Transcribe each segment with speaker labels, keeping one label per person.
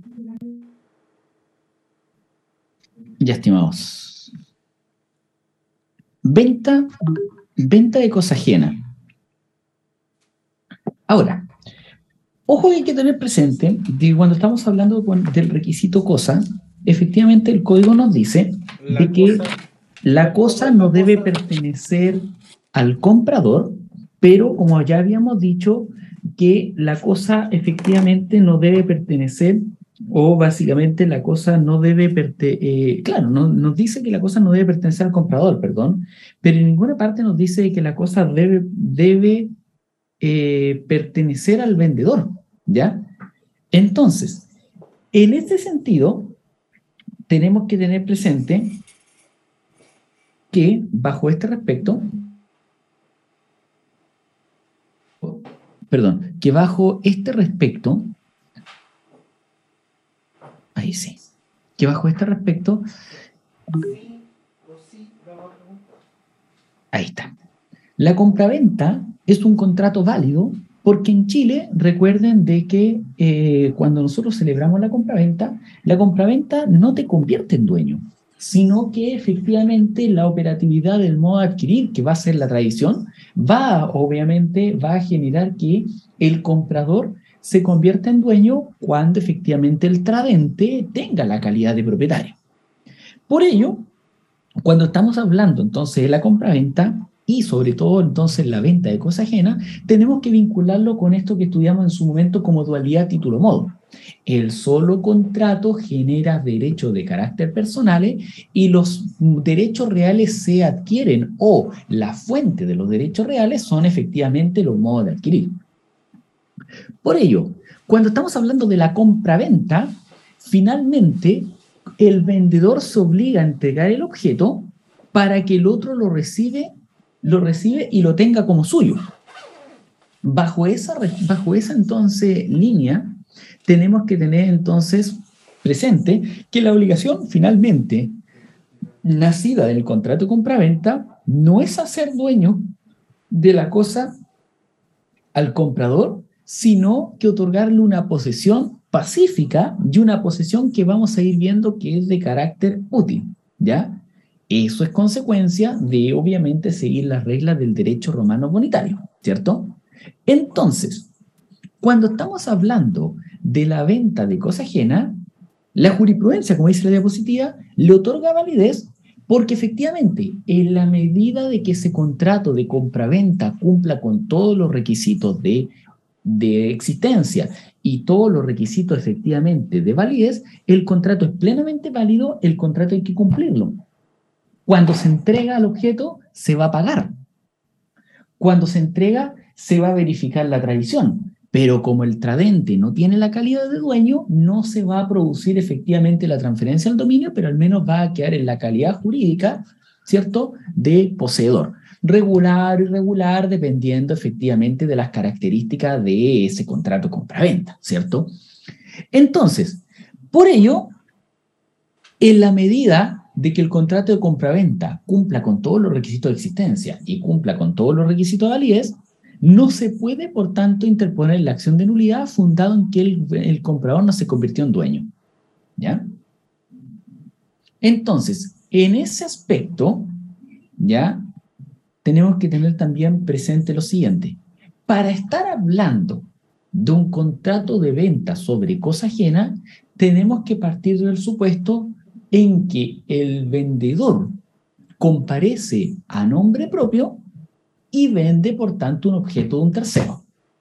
Speaker 1: Ya, estimados. Venta de cosa ajena. Ahora, ojo que hay que tener presente que cuando estamos hablando del requisito cosa, efectivamente el código nos dice de que la cosa no debe pertenecer al comprador, pero como ya habíamos dicho, que la cosa efectivamente no debe pertenecer, o básicamente la cosa no debe pertenecer, claro, nos dice que la cosa no debe pertenecer al comprador, perdón, pero en ninguna parte nos dice que la cosa debe pertenecer al vendedor, ¿ya? Entonces, en este sentido, tenemos que tener presente que bajo este respecto, perdón, que bajo este respecto, ahí sí, que bajo este respecto, ahí está. La compraventa es un contrato válido porque en Chile, recuerden de que cuando nosotros celebramos la compraventa no te convierte en dueño, sino que efectivamente la operatividad del modo de adquirir, que va a ser la tradición, obviamente, va a generar que el comprador se convierta en dueño cuando efectivamente el tradente tenga la calidad de propietario. Por ello, cuando estamos hablando entonces de la compraventa y sobre todo entonces la venta de cosa ajena, tenemos que vincularlo con esto que estudiamos en su momento como dualidad título-modo. El solo contrato genera derechos de carácter personales y los derechos reales se adquieren o la fuente de los derechos reales son efectivamente los modos de adquirir. Por ello, cuando estamos hablando de la compraventa, finalmente el vendedor se obliga a entregar el objeto para que el otro lo recibe y lo tenga como suyo. Bajo esa entonces línea, tenemos que tener entonces presente que la obligación finalmente nacida del contrato de compraventa no es hacer dueño de la cosa al comprador, sino que otorgarle una posesión pacífica y una posesión que vamos a ir viendo que es de carácter útil, ¿ya? Eso es consecuencia de, obviamente, seguir las reglas del derecho romano bonitario, ¿cierto? Entonces, cuando estamos hablando de la venta de cosa ajena, la jurisprudencia, como dice la diapositiva, le otorga validez porque efectivamente, en la medida de que ese contrato de compraventa cumpla con todos los requisitos de existencia y todos los requisitos efectivamente de validez, el contrato es plenamente válido, el contrato hay que cumplirlo. Cuando se entrega al objeto, se va a pagar. Cuando se entrega, se va a verificar la tradición. Pero como el tradente no tiene la calidad de dueño, no se va a producir efectivamente la transferencia al dominio, pero al menos va a quedar en la calidad jurídica, ¿cierto?, de poseedor. Regular o irregular, dependiendo efectivamente de las características de ese contrato compraventa, ¿cierto? Entonces, por ello, en la medida de que el contrato de compraventa cumpla con todos los requisitos de existencia y cumpla con todos los requisitos de validez, no se puede, por tanto, interponer la acción de nulidad fundado en que el comprador no se convirtió en dueño, ¿ya? Entonces, en ese aspecto, ¿ya?, tenemos que tener también presente lo siguiente. Para estar hablando de un contrato de venta sobre cosa ajena, tenemos que partir del supuesto en que el vendedor comparece a nombre propio y vende, por tanto, un objeto de un tercero.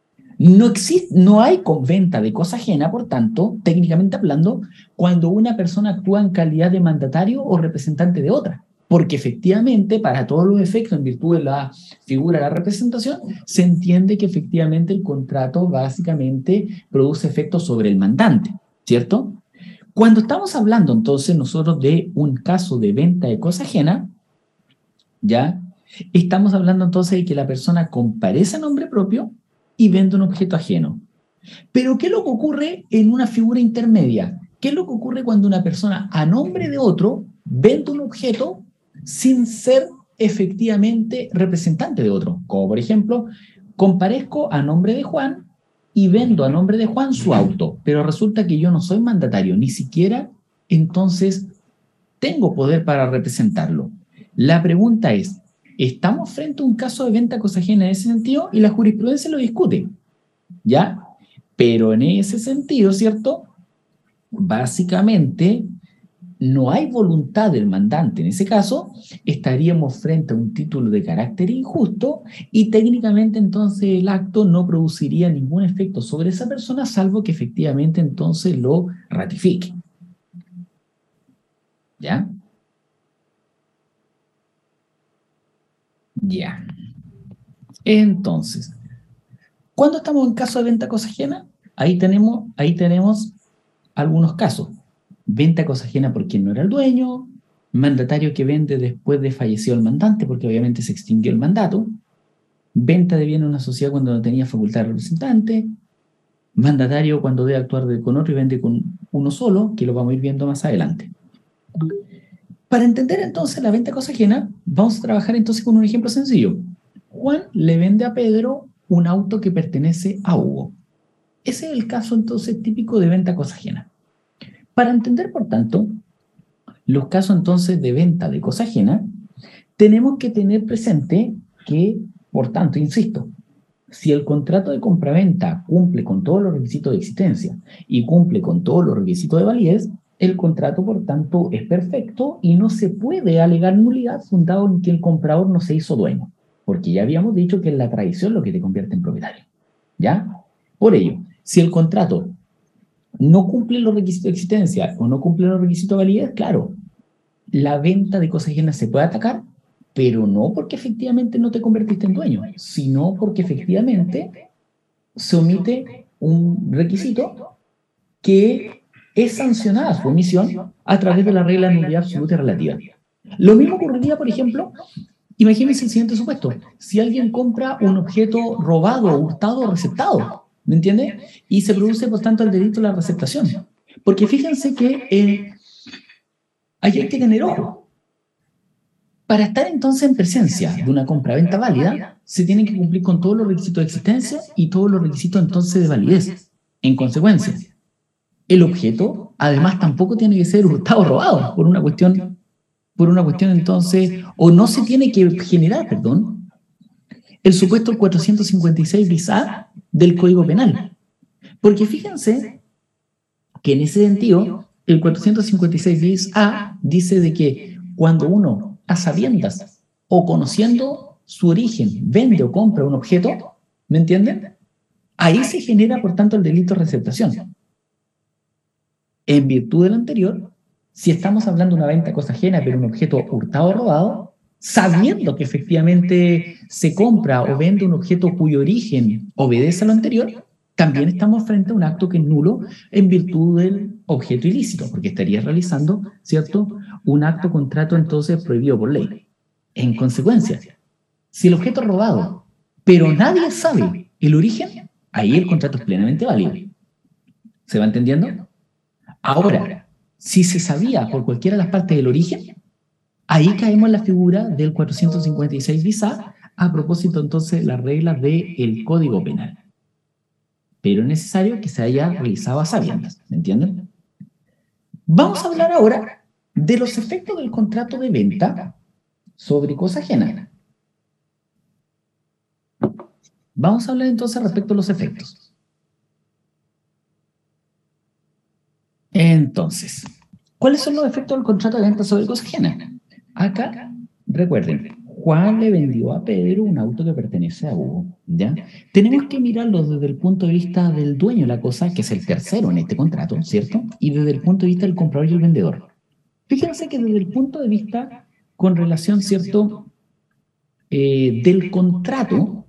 Speaker 1: No hay venta de cosa ajena, por tanto, técnicamente hablando, cuando una persona actúa en calidad de mandatario o representante de otra. Porque efectivamente, para todos los efectos, en virtud de la figura de la representación, se entiende que efectivamente el contrato básicamente produce efectos sobre el mandante, ¿cierto? Cuando estamos hablando entonces nosotros de un caso de venta de cosa ajena, ¿ya? Estamos hablando entonces de que la persona comparece a nombre propio y vende un objeto ajeno. Pero ¿qué es lo que ocurre en una figura intermedia? ¿Qué es lo que ocurre cuando una persona a nombre de otro vende un objeto sin ser efectivamente representante de otro? Como por ejemplo, comparezco a nombre de Juan y vendo a nombre de Juan su auto, pero resulta que yo no soy mandatario, ni siquiera entonces tengo poder para representarlo. La pregunta es, ¿estamos frente a un caso de venta a cosa ajena en ese sentido? Y la jurisprudencia lo discute, ¿ya? Pero en ese sentido, ¿cierto? Básicamente, no hay voluntad del mandante. En ese caso, estaríamos frente a un título de carácter injusto y técnicamente entonces el acto no produciría ningún efecto sobre esa persona, salvo que efectivamente entonces lo ratifique. ¿Ya? Ya. Entonces, ¿cuándo estamos en caso de venta a cosa ajena? Ahí tenemos algunos casos. Venta a cosa ajena por quien no era el dueño, mandatario que vende después de fallecido el mandante, porque obviamente se extinguió el mandato, venta de bien a una sociedad cuando no tenía facultad de representante, mandatario cuando debe actuar con otro y vende con uno solo, que lo vamos a ir viendo más adelante. Para entender entonces la venta a cosa ajena, vamos a trabajar entonces con un ejemplo sencillo. Juan le vende a Pedro un auto que pertenece a Hugo. Ese es el caso entonces típico de venta a cosa ajena. Para entender, por tanto, los casos entonces de venta de cosa ajena, tenemos que tener presente que, por tanto, insisto, si el contrato de compraventa cumple con todos los requisitos de existencia y cumple con todos los requisitos de validez, el contrato, por tanto, es perfecto y no se puede alegar nulidad fundado en que el comprador no se hizo dueño, porque ya habíamos dicho que es la tradición lo que te convierte en propietario. ¿Ya? Por ello, si el contrato no cumple los requisitos de existencia o no cumple los requisitos de validez, claro, la venta de cosas ajenas se puede atacar, pero no porque efectivamente no te convertiste en dueño, sino porque efectivamente se omite un requisito que es sancionada su omisión a través de la regla de nulidad absoluta y relativa. Lo mismo ocurriría, por ejemplo, imagínense el siguiente supuesto. Si alguien compra un objeto robado, hurtado o receptado, ¿me entiende? Y se produce, por tanto, el delito de la receptación. Porque fíjense que ahí hay que tener ojo. Para estar entonces en presencia de una compraventa válida, se tienen que cumplir con todos los requisitos de existencia y todos los requisitos entonces de validez. En consecuencia, el objeto, además, tampoco tiene que ser hurtado o robado por una cuestión entonces, o no se tiene que generar, perdón, el supuesto 456 bis A del Código Penal. Porque fíjense que en ese sentido, el 456 bis A dice de que cuando uno, a sabiendas o conociendo su origen, vende o compra un objeto, ¿me entienden? Ahí se genera, por tanto, el delito de receptación. En virtud del anterior, si estamos hablando de una venta a cosa ajena, pero un objeto hurtado o robado, sabiendo que efectivamente se compra o vende un objeto cuyo origen obedece a lo anterior, también estamos frente a un acto que es nulo en virtud del objeto ilícito, porque estaría realizando, ¿cierto?, un acto contrato entonces prohibido por ley. En consecuencia, si el objeto es robado, pero nadie sabe el origen, ahí el contrato es plenamente válido. ¿Se va entendiendo? Ahora, si se sabía por cualquiera de las partes del origen, ahí caemos en la figura del 456 bis a propósito entonces de las reglas del Código Penal. Pero es necesario que se haya realizado a sabiendas, ¿me entienden? Vamos a hablar ahora de los efectos del contrato de venta sobre cosa ajena. Vamos a hablar entonces respecto a los efectos. Entonces, ¿cuáles son los efectos del contrato de venta sobre cosa ajena? Acá, recuerden, Juan le vendió a Pedro un auto que pertenece a Hugo, ¿ya? Tenemos que mirarlo desde el punto de vista del dueño de la cosa, que es el tercero en este contrato, ¿cierto? Y desde el punto de vista del comprador y el vendedor. Fíjense que desde el punto de vista con relación, ¿cierto?, del contrato,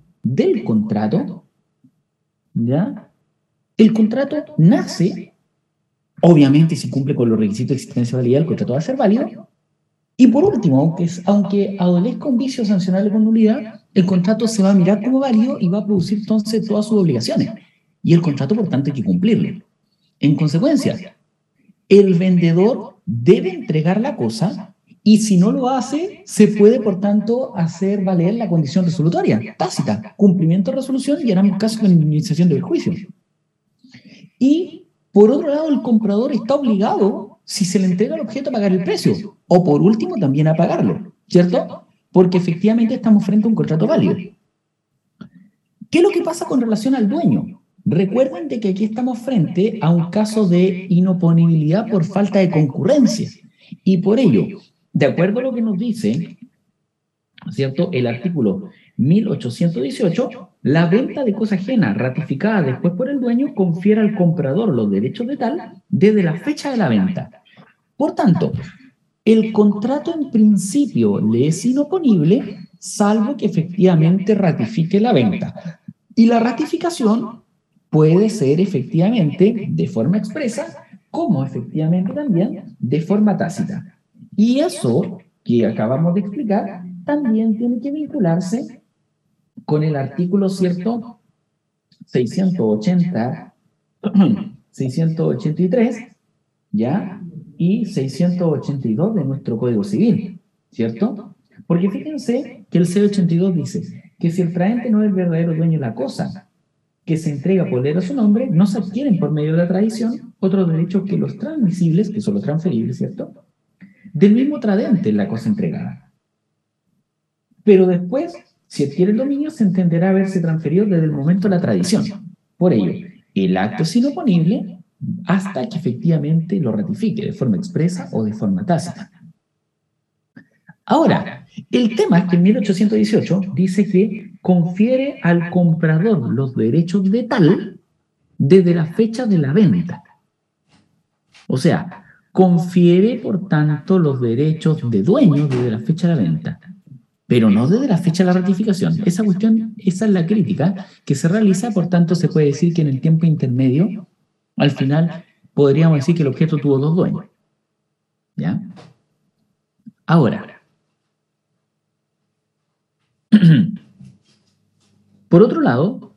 Speaker 1: ¿ya? El contrato nace, obviamente si cumple con los requisitos de existencia de validez, el contrato va a ser válido. Y por último, aunque adolezca un vicio sancionable con nulidad, el contrato se va a mirar como válido y va a producir entonces todas sus obligaciones. Y el contrato, por tanto, hay que cumplirlo. En consecuencia, el vendedor debe entregar la cosa y si no lo hace, se puede, por tanto, hacer valer la condición resolutoria, tácita, cumplimiento de resolución y en ambos casos con indemnización del juicio. Y por otro lado, el comprador está obligado, si se le entrega el objeto, a pagar el precio. O por último, también a pagarlo, ¿cierto? Porque efectivamente estamos frente a un contrato válido. ¿Qué es lo que pasa con relación al dueño? Recuerden de que aquí estamos frente a un caso de inoponibilidad por falta de concurrencia. Y por ello, de acuerdo a lo que nos dice, ¿cierto?, el artículo 1818, la venta de cosa ajena ratificada después por el dueño confiere al comprador los derechos de tal desde la fecha de la venta. Por tanto, el contrato en principio le es inoponible salvo que efectivamente ratifique la venta. Y la ratificación puede ser efectivamente de forma expresa como efectivamente también de forma tácita. Y eso que acabamos de explicar también tiene que vincularse con el artículo, ¿cierto?, 680, 683, ¿ya? Y 682 de nuestro Código Civil, ¿cierto? Porque fíjense que el C82 dice que si el traente no es el verdadero dueño de la cosa que se entrega por leer a su nombre, no se adquieren por medio de la tradición otros derechos que los transmisibles, que son los transferibles, ¿cierto?, del mismo tradente en la cosa entregada. Pero después, si adquiere el dominio, se entenderá haberse transferido desde el momento de la tradición. Por ello, el acto es inoponible hasta que efectivamente lo ratifique de forma expresa o de forma tácita. Ahora, el tema es que en 1818 dice que confiere al comprador los derechos de tal desde la fecha de la venta. O sea, confiere, por tanto, los derechos de dueño desde la fecha de la venta, pero no desde la fecha de la ratificación. Esa cuestión, esa es la crítica que se realiza, por tanto, se puede decir que en el tiempo intermedio, al final, podríamos decir que el objeto tuvo dos dueños. ¿Ya? Ahora, por otro lado,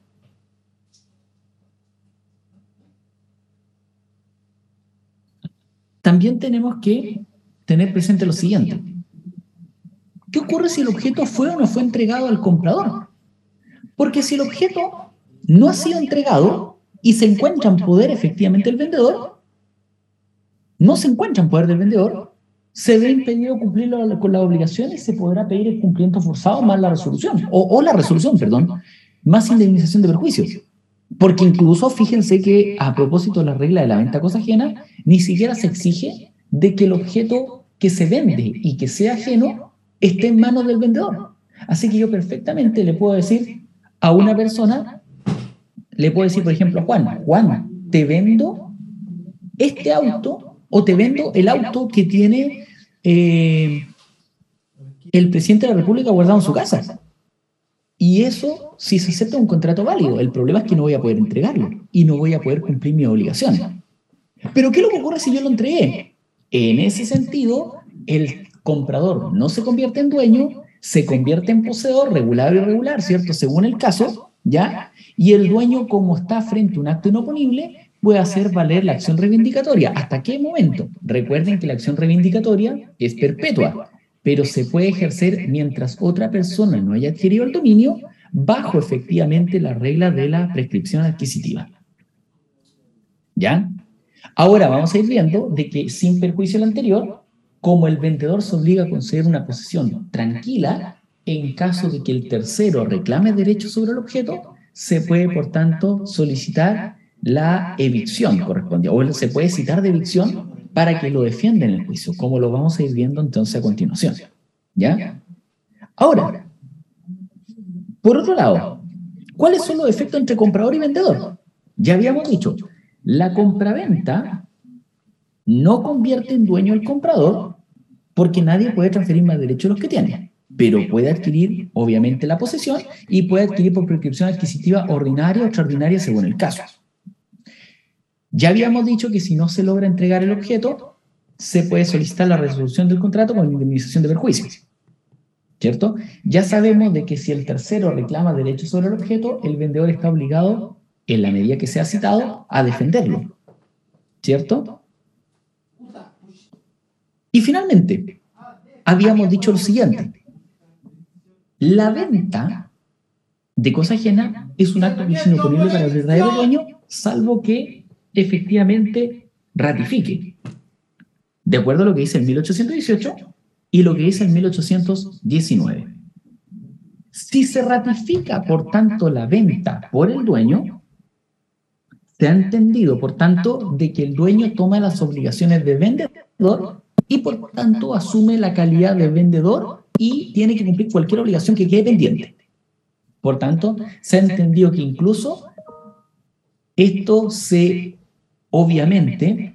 Speaker 1: también tenemos que tener presente lo siguiente. ¿Qué ocurre si el objeto fue o no fue entregado al comprador? Porque si el objeto no ha sido entregado y se encuentra en poder efectivamente del vendedor, no se encuentra en poder del vendedor, se ve impedido cumplir con las obligaciones y se podrá pedir el cumplimiento forzado más la resolución, o la resolución, perdón, más indemnización de perjuicios. Porque incluso fíjense que a propósito de la regla de la venta a cosa ajena, ni siquiera se exige de que el objeto que se vende y que sea ajeno esté en manos del vendedor. Así que yo perfectamente le puedo decir a una persona, le puedo decir, por ejemplo, a Juan, Juan, te vendo este auto o te vendo el auto que tiene el presidente de la República guardado en su casa. Y eso, si se acepta un contrato válido, el problema es que no voy a poder entregarlo y no voy a poder cumplir mis obligaciones. Pero ¿qué es lo que ocurre si yo lo entregué? En ese sentido, el comprador no se convierte en dueño, se convierte en poseedor regular o irregular, ¿cierto? Según el caso, ¿ya? Y el dueño, como está frente a un acto inoponible, puede hacer valer la acción reivindicatoria. ¿Hasta qué momento? Recuerden que la acción reivindicatoria es perpetua, pero se puede ejercer mientras otra persona no haya adquirido el dominio bajo efectivamente la regla de la prescripción adquisitiva. ¿Ya? Ahora vamos a ir viendo de que sin perjuicio del anterior, como el vendedor se obliga a conceder una posesión tranquila, en caso de que el tercero reclame derechos sobre el objeto, se puede, por tanto, solicitar la evicción correspondiente, o se puede citar de evicción para que lo defienda en el juicio, como lo vamos a ir viendo entonces a continuación. ¿Ya? Ahora, por otro lado, ¿cuáles son los efectos entre comprador y vendedor? Ya habíamos dicho, la compraventa no convierte en dueño al comprador porque nadie puede transferir más derechos de los que tiene, pero puede adquirir, obviamente, la posesión y puede adquirir por prescripción adquisitiva ordinaria o extraordinaria según el caso. Ya habíamos dicho que si no se logra entregar el objeto, se puede solicitar la resolución del contrato con indemnización de perjuicios, ¿cierto? Ya sabemos de que si el tercero reclama derechos sobre el objeto, el vendedor está obligado, en la medida que sea citado, a defenderlo, ¿cierto? Y finalmente, habíamos dicho lo siguiente. La venta de cosa ajena es un acto que es inoponible para el verdadero dueño, salvo que efectivamente ratifique, de acuerdo a lo que dice el 1818 y lo que dice el 1819. Si se ratifica, por tanto, la venta por el dueño, se ha entendido, por tanto, de que el dueño toma las obligaciones de vendedor y, por tanto, asume la calidad de vendedor y tiene que cumplir cualquier obligación que quede pendiente. Por tanto, se ha entendido que incluso esto se, obviamente,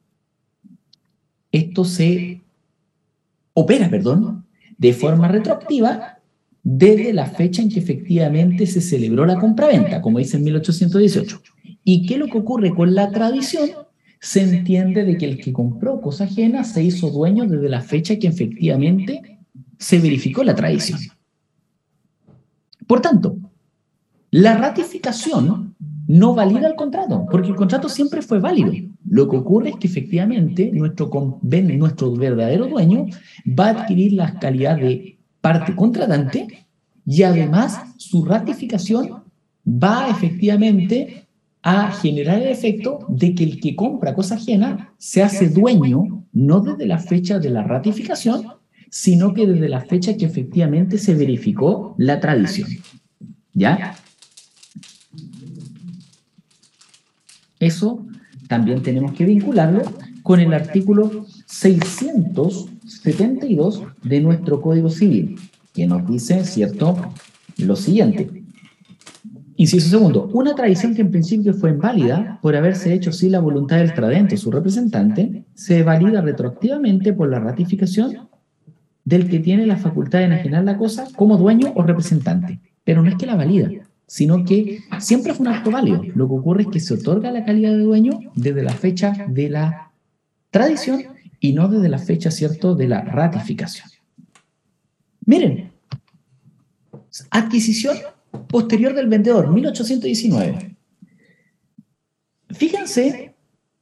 Speaker 1: esto se opera, de forma retroactiva desde la fecha en que efectivamente se celebró la compraventa, como dice en 1818. ¿Y qué es lo que ocurre con la tradición? Se entiende de que el que compró cosa ajena se hizo dueño desde la fecha que efectivamente se verificó la tradición. Por tanto, la ratificación no valida el contrato, porque el contrato siempre fue válido. Lo que ocurre es que efectivamente nuestro verdadero dueño va a adquirir la calidad de parte contratante y además su ratificación va efectivamente a generar el efecto de que el que compra cosa ajena se hace dueño no desde la fecha de la ratificación, sino que desde la fecha que efectivamente se verificó la tradición. ¿Ya? Eso también tenemos que vincularlo con el artículo 672 de nuestro Código Civil, que nos dice, ¿cierto?, lo siguiente. Inciso segundo, una tradición que en principio fue inválida por haberse hecho sin la voluntad del tradente o su representante, se valida retroactivamente por la ratificación del que tiene la facultad de enajenar la cosa como dueño o representante. Pero no es que la valida, sino que siempre fue un acto válido. Lo que ocurre es que se otorga la calidad de dueño desde la fecha de la tradición y no desde la fecha, ¿cierto?, de la ratificación. Miren, adquisición posterior del vendedor, 1819. Fíjense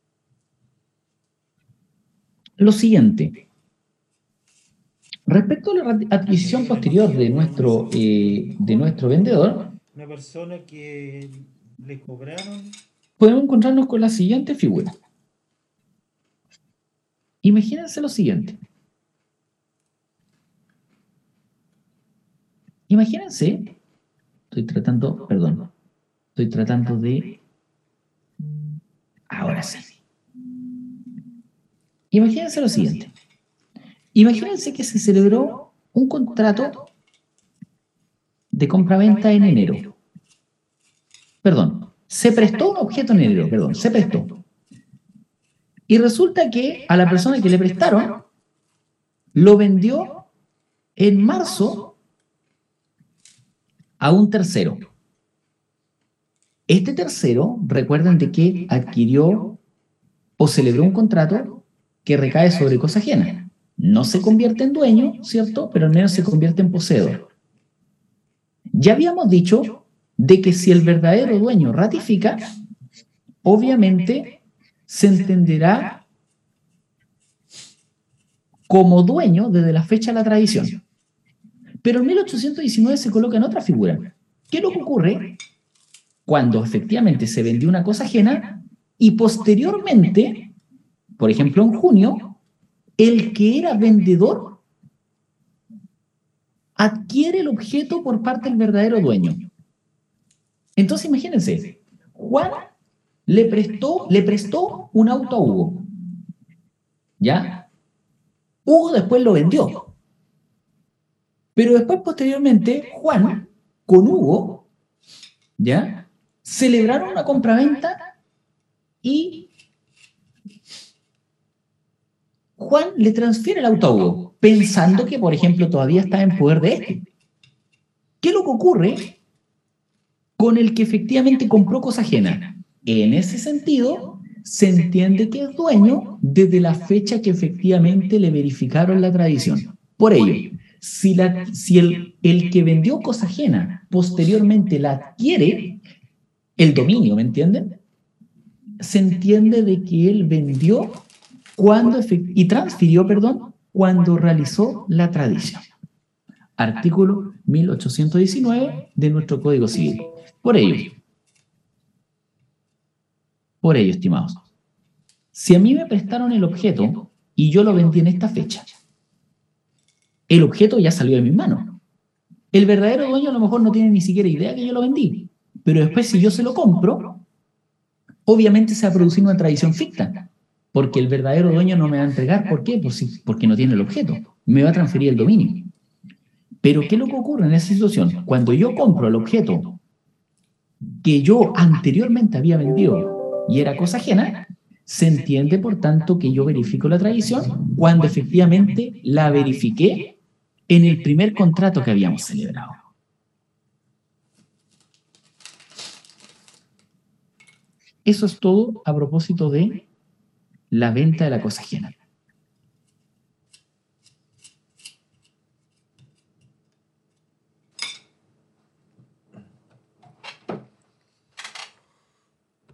Speaker 1: lo siguiente. Respecto a la adquisición posterior de nuestro vendedor,
Speaker 2: una persona que le cobraron.
Speaker 1: podemos encontrarnos con la siguiente figura. Imagínense lo siguiente. Imagínense, estoy tratando de... Ahora sí. Imagínense lo siguiente. Imagínense que se celebró un contrato de compraventa en enero. Se prestó un objeto en enero, se prestó. Y resulta que a la persona que le prestaron lo vendió en marzo a un tercero. Este tercero, recuerden de que adquirió o celebró un contrato que recae sobre cosa ajena. No se convierte en dueño, ¿cierto? Pero al menos se convierte en poseedor. Ya habíamos dicho de que si el verdadero dueño ratifica, obviamente se entenderá como dueño desde la fecha de la tradición. Pero en 1819 se coloca en otra figura. ¿Qué es lo que ocurre cuando efectivamente se vendió una cosa ajena y posteriormente, por ejemplo en junio, el que era vendedor adquiere el objeto por parte del verdadero dueño? Entonces imagínense, Juan le prestó un auto a Hugo, ¿ya? Hugo después lo vendió, pero después posteriormente Juan con Hugo, ¿ya?, celebraron una compraventa y Juan le transfiere el auto a Hugo, pensando que, por ejemplo, todavía está en poder de este. ¿Qué es lo que ocurre con el que efectivamente compró cosa ajena? En ese sentido, se entiende que es dueño desde la fecha que efectivamente le verificaron la tradición. Por ello, si el que vendió cosa ajena posteriormente la adquiere, el dominio, ¿me entienden?, se entiende de que él vendió y transfirió, cuando realizó la tradición. Artículo 1819 de nuestro Código Civil. Por ello, Por ello, estimados, si a mí me prestaron el objeto y yo lo vendí en esta fecha, el objeto ya salió de mis manos. El verdadero dueño a lo mejor no tiene ni siquiera idea que yo lo vendí, pero después si yo se lo compro, obviamente se va a producir una tradición ficta, porque el verdadero dueño no me va a entregar. ¿Por qué? Porque no tiene el objeto, me va a transferir el dominio. Pero ¿qué es lo que ocurre en esa situación? Cuando yo compro el objeto que yo anteriormente había vendido y era cosa ajena, se entiende, por tanto, que yo verifico la tradición cuando efectivamente la verifiqué en el primer contrato que habíamos celebrado. Eso es todo a propósito de la venta de la cosa ajena.